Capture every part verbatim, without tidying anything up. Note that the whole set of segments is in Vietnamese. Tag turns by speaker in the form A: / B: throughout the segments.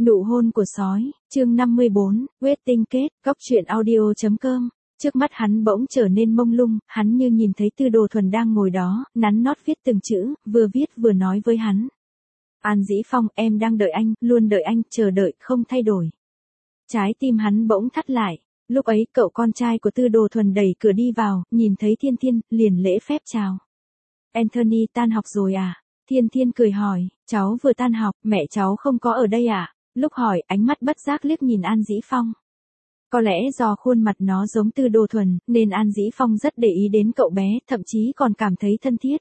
A: Nụ hôn của sói, chương năm mươi bốn, wedding kết, góc truyện audio chấm com. Trước mắt hắn bỗng trở nên mông lung, hắn như nhìn thấy Tư Đồ Thuần đang ngồi đó, nắn nót viết từng chữ, vừa viết vừa nói với hắn. An Dĩ Phong, em đang đợi anh, luôn đợi anh, chờ đợi, không thay đổi. Trái tim hắn bỗng thắt lại. Lúc ấy cậu con trai của Tư Đồ Thuần đẩy cửa đi vào, nhìn thấy Thiên Thiên, liền lễ phép chào. Anthony, tan học rồi à? Thiên Thiên cười hỏi, cháu vừa tan học, mẹ cháu không có ở đây à? Lúc hỏi, ánh mắt bất giác liếc nhìn An Dĩ Phong. Có lẽ do khuôn mặt nó giống Tư Đồ Thuần, nên An Dĩ Phong rất để ý đến cậu bé, thậm chí còn cảm thấy thân thiết.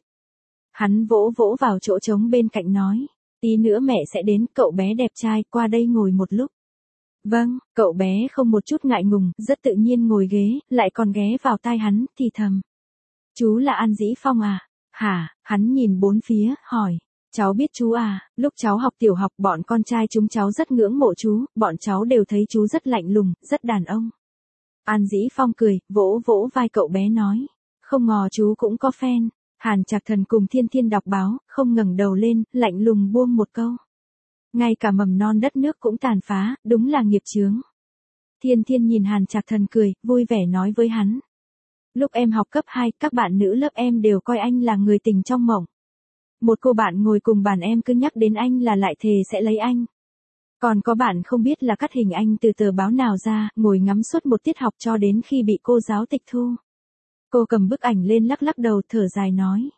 A: Hắn vỗ vỗ vào chỗ trống bên cạnh nói, tí nữa mẹ sẽ đến, cậu bé đẹp trai, qua đây ngồi một lúc. Vâng, cậu bé không một chút ngại ngùng, rất tự nhiên ngồi ghế, lại còn ghé vào tai hắn, thì thầm. Chú là An Dĩ Phong à? Hả? Hắn nhìn bốn phía, hỏi. Cháu biết chú à, lúc cháu học tiểu học bọn con trai chúng cháu rất ngưỡng mộ chú, bọn cháu đều thấy chú rất lạnh lùng, rất đàn ông. An Dĩ Phong cười, vỗ vỗ vai cậu bé nói. Không ngờ chú cũng có fan. Hàn Trạc Thần cùng Thiên Thiên đọc báo, không ngẩng đầu lên, lạnh lùng buông một câu. Ngay cả mầm non đất nước cũng tàn phá, đúng là nghiệp chướng. Thiên Thiên nhìn Hàn Trạc Thần cười, vui vẻ nói với hắn. Lúc em học cấp hai, các bạn nữ lớp em đều coi anh là người tình trong mộng. Một cô bạn ngồi cùng bàn em cứ nhắc đến anh là lại thề sẽ lấy anh. Còn có bạn không biết là cắt hình anh từ tờ báo nào ra, ngồi ngắm suốt một tiết học cho đến khi bị cô giáo tịch thu. Cô cầm bức ảnh lên lắc lắc đầu thở dài nói.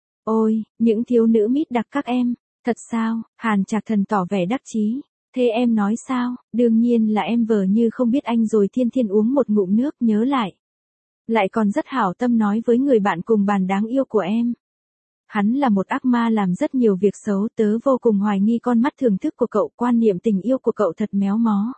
A: Ôi, những thiếu nữ mít đặc các em, thật sao? Hàn Trạc Thần tỏ vẻ đắc chí. Thế em nói sao? Đương nhiên là em vờ như không biết anh rồi. Thiên Thiên uống một ngụm nước nhớ lại. Lại còn rất hảo tâm nói với người bạn cùng bàn đáng yêu của em. Hắn là một ác ma làm rất nhiều việc xấu, tớ vô cùng hoài nghi con mắt thưởng thức của cậu, quan niệm tình yêu của cậu thật méo mó.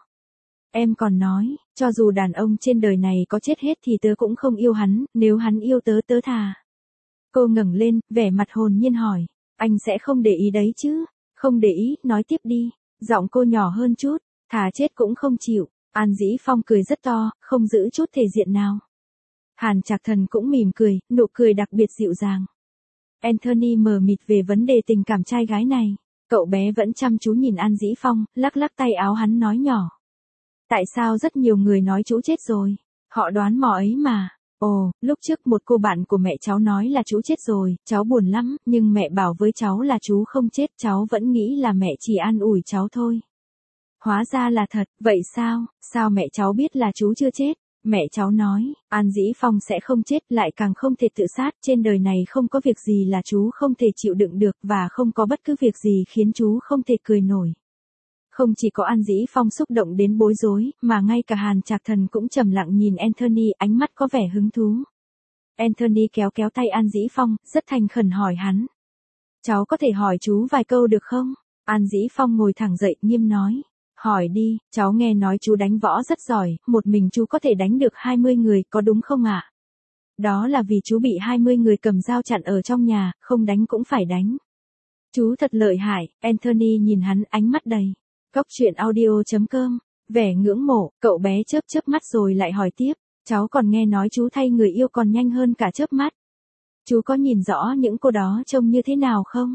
A: Em còn nói, cho dù đàn ông trên đời này có chết hết thì tớ cũng không yêu hắn, nếu hắn yêu tớ tớ thà. Cô ngẩng lên, vẻ mặt hồn nhiên hỏi, anh sẽ không để ý đấy chứ? Không để ý, nói tiếp đi. Giọng cô nhỏ hơn chút, thà chết cũng không chịu. An Dĩ Phong cười rất to, không giữ chút thể diện nào. Hàn Trạc Thần cũng mỉm cười, nụ cười đặc biệt dịu dàng. Anthony mờ mịt về vấn đề tình cảm trai gái này. Cậu bé vẫn chăm chú nhìn An Dĩ Phong, lắc lắc tay áo hắn nói nhỏ. Tại sao rất nhiều người nói chú chết rồi? Họ đoán mò ấy mà. Ồ, lúc trước một cô bạn của mẹ cháu nói là chú chết rồi, cháu buồn lắm, nhưng mẹ bảo với cháu là chú không chết, cháu vẫn nghĩ là mẹ chỉ an ủi cháu thôi. Hóa ra là thật, vậy sao, sao mẹ cháu biết là chú chưa chết? Mẹ cháu nói, An Dĩ Phong sẽ không chết, lại càng không thể tự sát, trên đời này không có việc gì là chú không thể chịu đựng được và không có bất cứ việc gì khiến chú không thể cười nổi. Không chỉ có An Dĩ Phong xúc động đến bối rối, mà ngay cả Hàn Trạc Thần cũng trầm lặng nhìn Anthony, ánh mắt có vẻ hứng thú. Anthony kéo kéo tay An Dĩ Phong, rất thành khẩn hỏi hắn. Cháu có thể hỏi chú vài câu được không? An Dĩ Phong ngồi thẳng dậy, nghiêm nói. Hỏi đi, cháu nghe nói chú đánh võ rất giỏi, một mình chú có thể đánh được hai mươi người, có đúng không ạ? À? Đó là vì chú bị hai mươi người cầm dao chặn ở trong nhà, không đánh cũng phải đánh. Chú thật lợi hại, Anthony nhìn hắn ánh mắt đầy. Góc truyện audio chấm com, vẻ ngưỡng mộ, cậu bé chớp chớp mắt rồi lại hỏi tiếp, cháu còn nghe nói chú thay người yêu còn nhanh hơn cả chớp mắt. Chú có nhìn rõ những cô đó trông như thế nào không?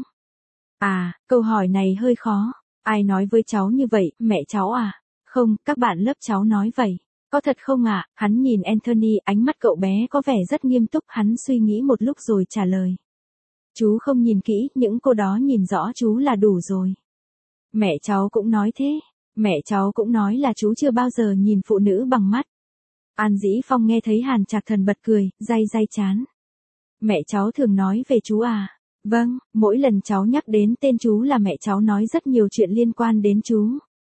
A: À, câu hỏi này hơi khó. Ai nói với cháu như vậy, mẹ cháu à? Không, các bạn lớp cháu nói vậy. Có thật không ạ? À? Hắn nhìn Anthony, ánh mắt cậu bé có vẻ rất nghiêm túc, hắn suy nghĩ một lúc rồi trả lời. Chú không nhìn kỹ, những cô đó nhìn rõ chú là đủ rồi. Mẹ cháu cũng nói thế. Mẹ cháu cũng nói là chú chưa bao giờ nhìn phụ nữ bằng mắt. An Dĩ Phong nghe thấy Hàn Trạc Thần bật cười, day day chán. Mẹ cháu thường nói về chú à? Vâng, mỗi lần cháu nhắc đến tên chú là mẹ cháu nói rất nhiều chuyện liên quan đến chú.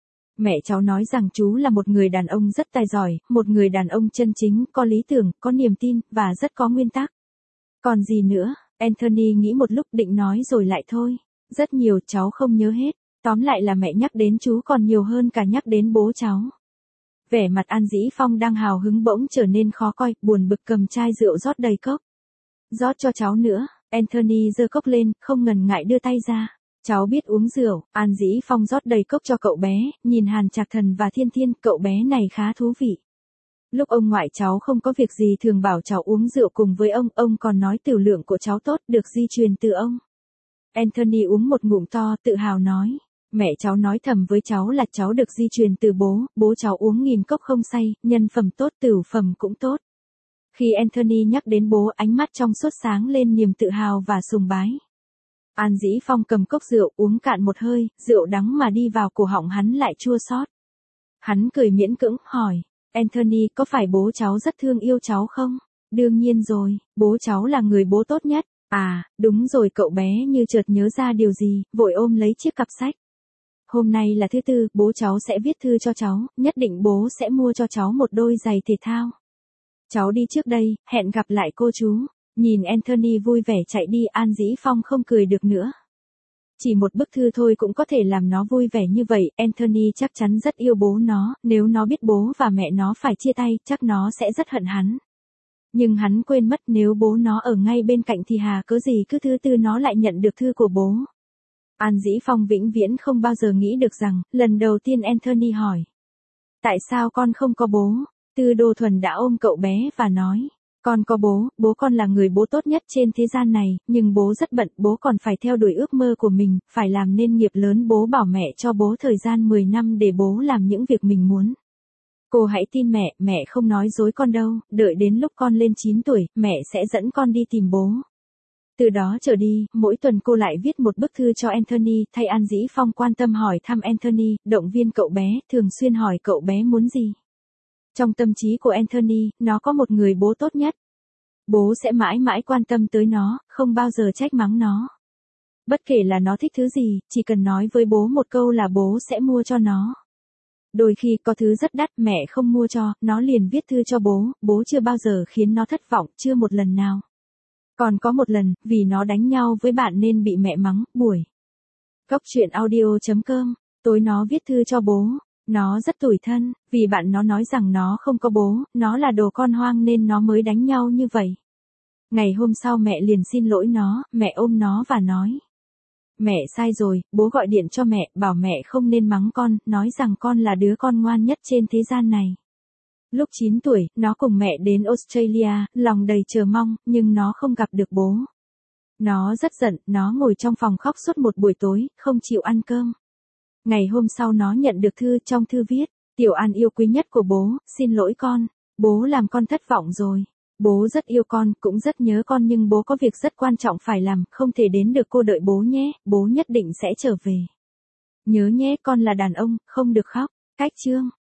A: Mẹ cháu nói rằng chú là một người đàn ông rất tài giỏi, một người đàn ông chân chính, có lý tưởng, có niềm tin, và rất có nguyên tắc. Còn gì nữa? Anthony nghĩ một lúc định nói rồi lại thôi. Rất nhiều, cháu không nhớ hết. Tóm lại là mẹ nhắc đến chú còn nhiều hơn cả nhắc đến bố cháu. Vẻ mặt An Dĩ Phong đang hào hứng bỗng trở nên khó coi, buồn bực cầm chai rượu rót đầy cốc. Rót cho cháu nữa. Anthony giơ cốc lên, không ngần ngại đưa tay ra. Cháu biết uống rượu. An Dĩ Phong rót đầy cốc cho cậu bé, nhìn Hàn Trạc Thần và Thiên Thiên, cậu bé này khá thú vị. Lúc ông ngoại cháu không có việc gì thường bảo cháu uống rượu cùng với ông, ông còn nói tiểu lượng của cháu tốt, được di truyền từ ông. Anthony uống một ngụm to, tự hào nói. Mẹ cháu nói thầm với cháu là cháu được di truyền từ bố, bố cháu uống nghìn cốc không say, nhân phẩm tốt tửu phẩm cũng tốt. Khi Anthony nhắc đến bố, ánh mắt trong suốt sáng lên niềm tự hào và sùng bái. An Dĩ Phong cầm cốc rượu uống cạn một hơi, rượu đắng mà đi vào cổ họng hắn lại chua xót. Hắn cười miễn cưỡng, hỏi, Anthony có phải bố cháu rất thương yêu cháu không? Đương nhiên rồi, bố cháu là người bố tốt nhất. À, đúng rồi, cậu bé như chợt nhớ ra điều gì, vội ôm lấy chiếc cặp sách. Hôm nay là thứ tư, bố cháu sẽ viết thư cho cháu, nhất định bố sẽ mua cho cháu một đôi giày thể thao. Cháu đi trước đây, hẹn gặp lại cô chú. Nhìn Anthony vui vẻ chạy đi, An Dĩ Phong không cười được nữa. Chỉ một bức thư thôi cũng có thể làm nó vui vẻ như vậy, Anthony chắc chắn rất yêu bố nó, nếu nó biết bố và mẹ nó phải chia tay, chắc nó sẽ rất hận hắn. Nhưng hắn quên mất nếu bố nó ở ngay bên cạnh thì hà cớ gì cứ thứ tư nó lại nhận được thư của bố. An Dĩ Phong vĩnh viễn không bao giờ nghĩ được rằng, lần đầu tiên Anthony hỏi. Tại sao con không có bố? Tư Đô Thuần đã ôm cậu bé và nói. Con có bố, bố con là người bố tốt nhất trên thế gian này, nhưng bố rất bận, bố còn phải theo đuổi ước mơ của mình, phải làm nên nghiệp lớn. Bố bảo mẹ cho bố thời gian mười năm để bố làm những việc mình muốn. Cô hãy tin mẹ, mẹ không nói dối con đâu, đợi đến lúc con lên chín tuổi, mẹ sẽ dẫn con đi tìm bố. Từ đó trở đi, mỗi tuần cô lại viết một bức thư cho Anthony, thay An Dĩ Phong quan tâm hỏi thăm Anthony, động viên cậu bé, thường xuyên hỏi cậu bé muốn gì. Trong tâm trí của Anthony, nó có một người bố tốt nhất. Bố sẽ mãi mãi quan tâm tới nó, không bao giờ trách mắng nó. Bất kể là nó thích thứ gì, chỉ cần nói với bố một câu là bố sẽ mua cho nó. Đôi khi có thứ rất đắt mẹ không mua cho, nó liền viết thư cho bố, bố chưa bao giờ khiến nó thất vọng, chưa một lần nào. Còn có một lần, vì nó đánh nhau với bạn nên bị mẹ mắng, buổi. Góc truyện audio chấm com, tối nó viết thư cho bố. Nó rất tủi thân, vì bạn nó nói rằng nó không có bố, nó là đồ con hoang nên nó mới đánh nhau như vậy. Ngày hôm sau mẹ liền xin lỗi nó, mẹ ôm nó và nói. Mẹ sai rồi, bố gọi điện cho mẹ, bảo mẹ không nên mắng con, nói rằng con là đứa con ngoan nhất trên thế gian này. Lúc chín tuổi, nó cùng mẹ đến Australia, lòng đầy chờ mong, nhưng nó không gặp được bố. Nó rất giận, nó ngồi trong phòng khóc suốt một buổi tối, không chịu ăn cơm. Ngày hôm sau nó nhận được thư, trong thư viết, Tiểu An yêu quý nhất của bố, xin lỗi con, bố làm con thất vọng rồi. Bố rất yêu con, cũng rất nhớ con nhưng bố có việc rất quan trọng phải làm, không thể đến được, cô đợi bố nhé, bố nhất định sẽ trở về. Nhớ nhé, con là đàn ông, không được khóc. Cách chương